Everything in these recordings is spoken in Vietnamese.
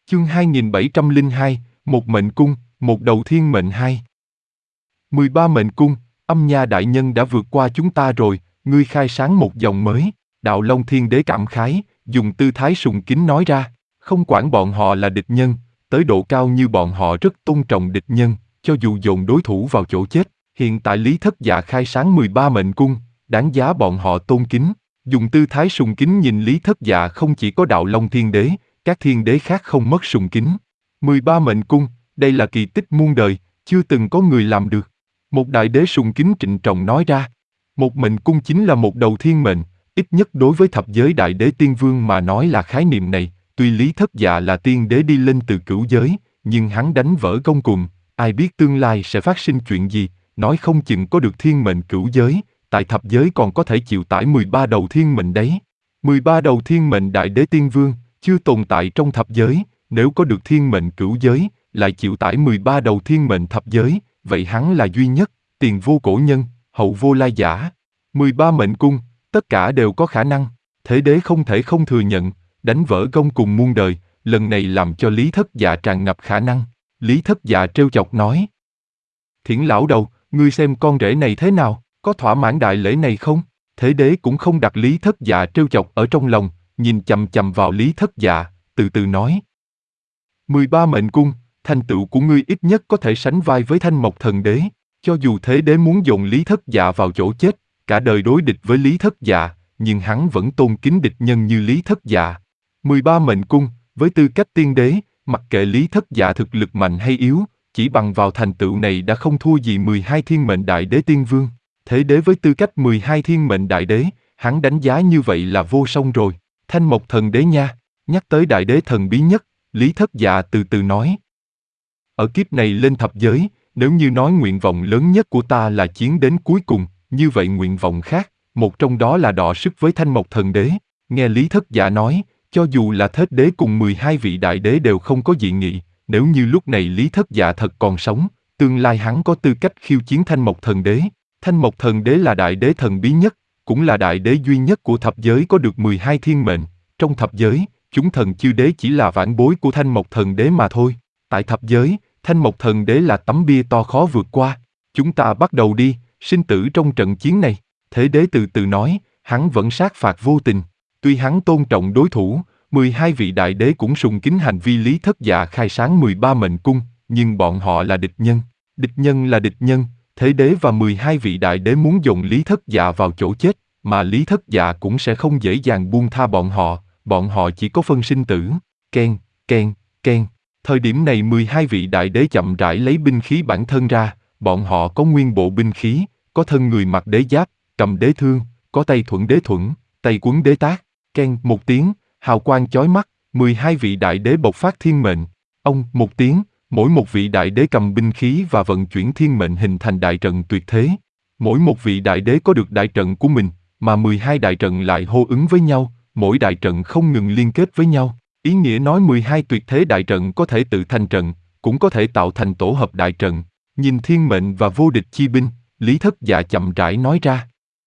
Chương 2702, một mệnh cung, một đầu thiên mệnh 2. 13 mệnh cung, Âm Nha đại nhân đã vượt qua chúng ta rồi, ngươi khai sáng một dòng mới. Đạo Long Thiên Đế cảm khái, dùng tư thái sùng kính nói ra, không quản bọn họ là địch nhân, tới độ cao như bọn họ rất tôn trọng địch nhân, cho dù dồn đối thủ vào chỗ chết. Hiện tại Lý Thất Dạ khai sáng 13 mệnh cung, đáng giá bọn họ tôn kính. Dùng tư thái sùng kính nhìn Lý Thất Dạ không chỉ có Đạo Long Thiên Đế, các thiên đế khác không mất sùng kính. 13 mệnh cung, đây là kỳ tích muôn đời, chưa từng có người làm được. Một đại đế sùng kính trịnh trọng nói ra. Một mệnh cung chính là một đầu thiên mệnh, ít nhất đối với thập giới đại đế tiên vương mà nói là khái niệm này. Tuy Lý Thất Dạ là tiên đế đi lên từ cửu giới, nhưng hắn đánh vỡ gông cùm, ai biết tương lai sẽ phát sinh chuyện gì, nói không chừng có được thiên mệnh cửu giới, tại thập giới còn có thể chịu tải 13 đầu thiên mệnh đấy. 13 đầu thiên mệnh đại đế tiên vương, chưa tồn tại trong thập giới, nếu có được thiên mệnh cửu giới, lại chịu tải 13 đầu thiên mệnh thập giới, vậy hắn là duy nhất, tiền vô cổ nhân, hậu vô lai giả. 13 mệnh cung, tất cả đều có khả năng, thế đế không thể không thừa nhận, đánh vỡ gông cùng muôn đời, lần này làm cho Lý Thất Dạ tràn ngập khả năng. Lý Thất Dạ trêu chọc nói. Thiển lão đầu, ngươi xem con rể này thế nào, có thỏa mãn đại lễ này không? Thế đế cũng không đặt Lý Thất Dạ trêu chọc ở trong lòng, nhìn chằm chằm vào Lý Thất Dạ, từ từ nói. 13 mệnh cung, thành tựu của ngươi ít nhất có thể sánh vai với Thanh Mộc Thần Đế, cho dù thế đế muốn dồn Lý Thất Dạ vào chỗ chết, cả đời đối địch với Lý Thất Dạ, nhưng hắn vẫn tôn kính địch nhân như Lý Thất Dạ. 13 mệnh cung, với tư cách tiên đế, mặc kệ Lý Thất Dạ thực lực mạnh hay yếu, chỉ bằng vào thành tựu này đã không thua gì 12 thiên mệnh đại đế tiên vương. Thế đế với tư cách 12 thiên mệnh đại đế, hắn đánh giá như vậy là vô song rồi. Thanh Mộc Thần Đế nha, nhắc tới đại đế thần bí nhất, Lý Thất Dạ từ từ nói. Ở kiếp này lên thập giới, nếu như nói nguyện vọng lớn nhất của ta là chiến đến cuối cùng, như vậy nguyện vọng khác, một trong đó là đọ sức với Thanh Mộc Thần Đế. Nghe Lý Thất Dạ nói, cho dù là Thết Đế cùng 12 vị đại đế đều không có dị nghị, nếu như lúc này Lý Thất Dạ thật còn sống, tương lai hắn có tư cách khiêu chiến Thanh Mộc Thần Đế. Thanh Mộc Thần Đế là đại đế thần bí nhất, cũng là đại đế duy nhất của thập giới có được 12 thiên mệnh. Trong thập giới, chúng thần chư đế chỉ là vãn bối của Thanh Mộc Thần Đế mà thôi. Tại thập giới, Thanh Mộc Thần Đế là tấm bia to khó vượt qua. Chúng ta bắt đầu đi, sinh tử trong trận chiến này. Thế đế từ từ nói, hắn vẫn sát phạt vô tình. Tuy hắn tôn trọng đối thủ, 12 vị đại đế cũng sùng kính hành vi Lý Thất Dạ khai sáng 13 mệnh cung, nhưng bọn họ là địch nhân. Địch nhân là địch nhân, thế đế và 12 vị đại đế muốn dồn Lý Thất Dạ vào chỗ chết, mà Lý Thất Dạ cũng sẽ không dễ dàng buông tha bọn họ chỉ có phân sinh tử. Ken, ken, ken. Thời điểm này 12 vị đại đế chậm rãi lấy binh khí bản thân ra, bọn họ có nguyên bộ binh khí, có thân người mặc đế giáp, cầm đế thương, có tay thuẫn đế thuẫn, tay quấn đế tác. Ken một tiếng, hào quang chói mắt, 12 vị đại đế bộc phát thiên mệnh. Ông một tiếng, mỗi một vị đại đế cầm binh khí và vận chuyển thiên mệnh hình thành đại trận tuyệt thế. Mỗi một vị đại đế có được đại trận của mình, mà 12 đại trận lại hô ứng với nhau, mỗi đại trận không ngừng liên kết với nhau. Ý nghĩa nói 12 tuyệt thế đại trận có thể tự thành trận, cũng có thể tạo thành tổ hợp đại trận. Nhìn thiên mệnh và vô địch chi binh, Lý Thất Dạ chậm rãi nói ra.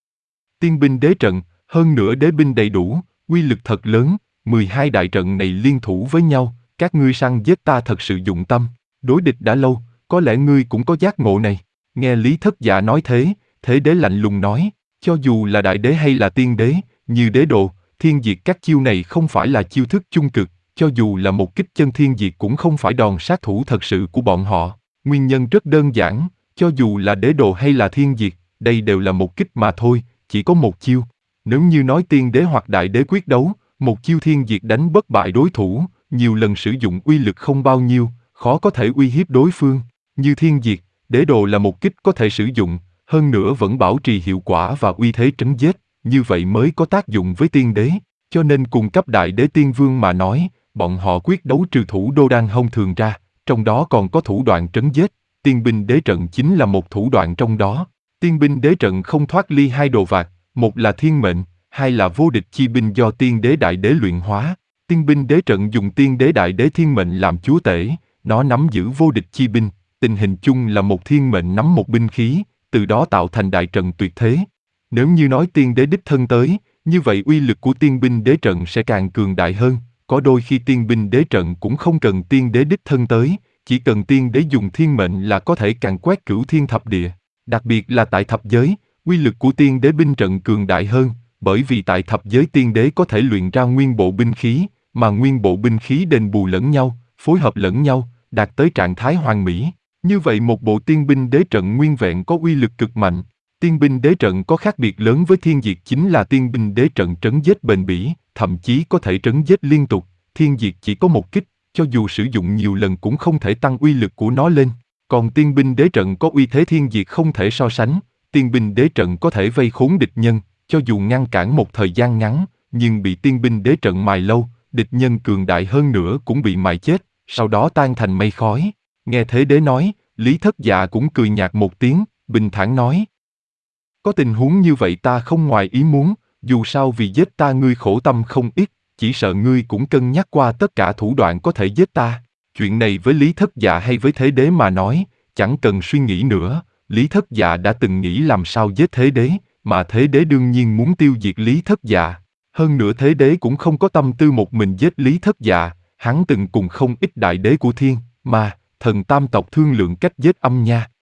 Tiên binh đế trận, hơn nữa đế binh đầy đủ, uy lực thật lớn, 12 đại trận này liên thủ với nhau, các ngươi săn giết ta thật sự dụng tâm, đối địch đã lâu, có lẽ ngươi cũng có giác ngộ này. Nghe Lý Thất Dạ nói thế, thế đế lạnh lùng nói, cho dù là đại đế hay là tiên đế, như đế đồ, thiên diệt các chiêu này không phải là chiêu thức chung cực, cho dù là một kích chân thiên diệt cũng không phải đòn sát thủ thật sự của bọn họ. Nguyên nhân rất đơn giản, cho dù là đế đồ hay là thiên diệt, đây đều là một kích mà thôi, chỉ có một chiêu. Nếu như nói tiên đế hoặc đại đế quyết đấu, một chiêu thiên diệt đánh bất bại đối thủ, nhiều lần sử dụng uy lực không bao nhiêu, khó có thể uy hiếp đối phương. Như thiên diệt, đế đồ là một kích có thể sử dụng, hơn nữa vẫn bảo trì hiệu quả và uy thế trấn giết, như vậy mới có tác dụng với tiên đế. Cho nên cùng cấp đại đế tiên vương mà nói, bọn họ quyết đấu trừ thủ đô đan hông thường ra, trong đó còn có thủ đoạn trấn giết, tiên binh đế trận chính là một thủ đoạn trong đó. Tiên binh đế trận không thoát ly hai đồ vạc, một là thiên mệnh, hai là vô địch chi binh do tiên đế đại đế luyện hóa. Tiên binh đế trận dùng tiên đế đại đế thiên mệnh làm chúa tể, nó nắm giữ vô địch chi binh, tình hình chung là một thiên mệnh nắm một binh khí, từ đó tạo thành đại trận tuyệt thế. Nếu như nói tiên đế đích thân tới, như vậy uy lực của tiên binh đế trận sẽ càng cường đại hơn, có đôi khi tiên binh đế trận cũng không cần tiên đế đích thân tới, chỉ cần tiên đế dùng thiên mệnh là có thể càn quét cửu thiên thập địa. Đặc biệt là tại thập giới, uy lực của tiên đế binh trận cường đại hơn, bởi vì tại thập giới tiên đế có thể luyện ra nguyên bộ binh khí, mà nguyên bộ binh khí đền bù lẫn nhau, phối hợp lẫn nhau, đạt tới trạng thái hoàn mỹ. Như vậy một bộ tiên binh đế trận nguyên vẹn có uy lực cực mạnh. Tiên binh đế trận có khác biệt lớn với thiên diệt chính là tiên binh đế trận trấn giết bền bỉ, thậm chí có thể trấn giết liên tục, thiên diệt chỉ có một kích, cho dù sử dụng nhiều lần cũng không thể tăng uy lực của nó lên. Còn tiên binh đế trận có uy thế thiên diệt không thể so sánh, tiên binh đế trận có thể vây khốn địch nhân, cho dù ngăn cản một thời gian ngắn, nhưng bị tiên binh đế trận mài lâu, địch nhân cường đại hơn nữa cũng bị mài chết, sau đó tan thành mây khói. Nghe thế đế nói, Lý Thất Dạ cũng cười nhạt một tiếng, bình thản nói. Có tình huống như vậy ta không ngoài ý muốn, dù sao vì giết ta ngươi khổ tâm không ít, chỉ sợ ngươi cũng cân nhắc qua tất cả thủ đoạn có thể giết ta. Chuyện này với Lý Thất Dạ hay với Thế Đế mà nói, chẳng cần suy nghĩ nữa, Lý Thất Dạ đã từng nghĩ làm sao giết Thế Đế, mà Thế Đế đương nhiên muốn tiêu diệt Lý Thất Dạ. Hơn nữa Thế Đế cũng không có tâm tư một mình giết Lý Thất Dạ, hắn từng cùng không ít đại đế của thiên, ma, thần tam tộc thương lượng cách giết Âm Nha,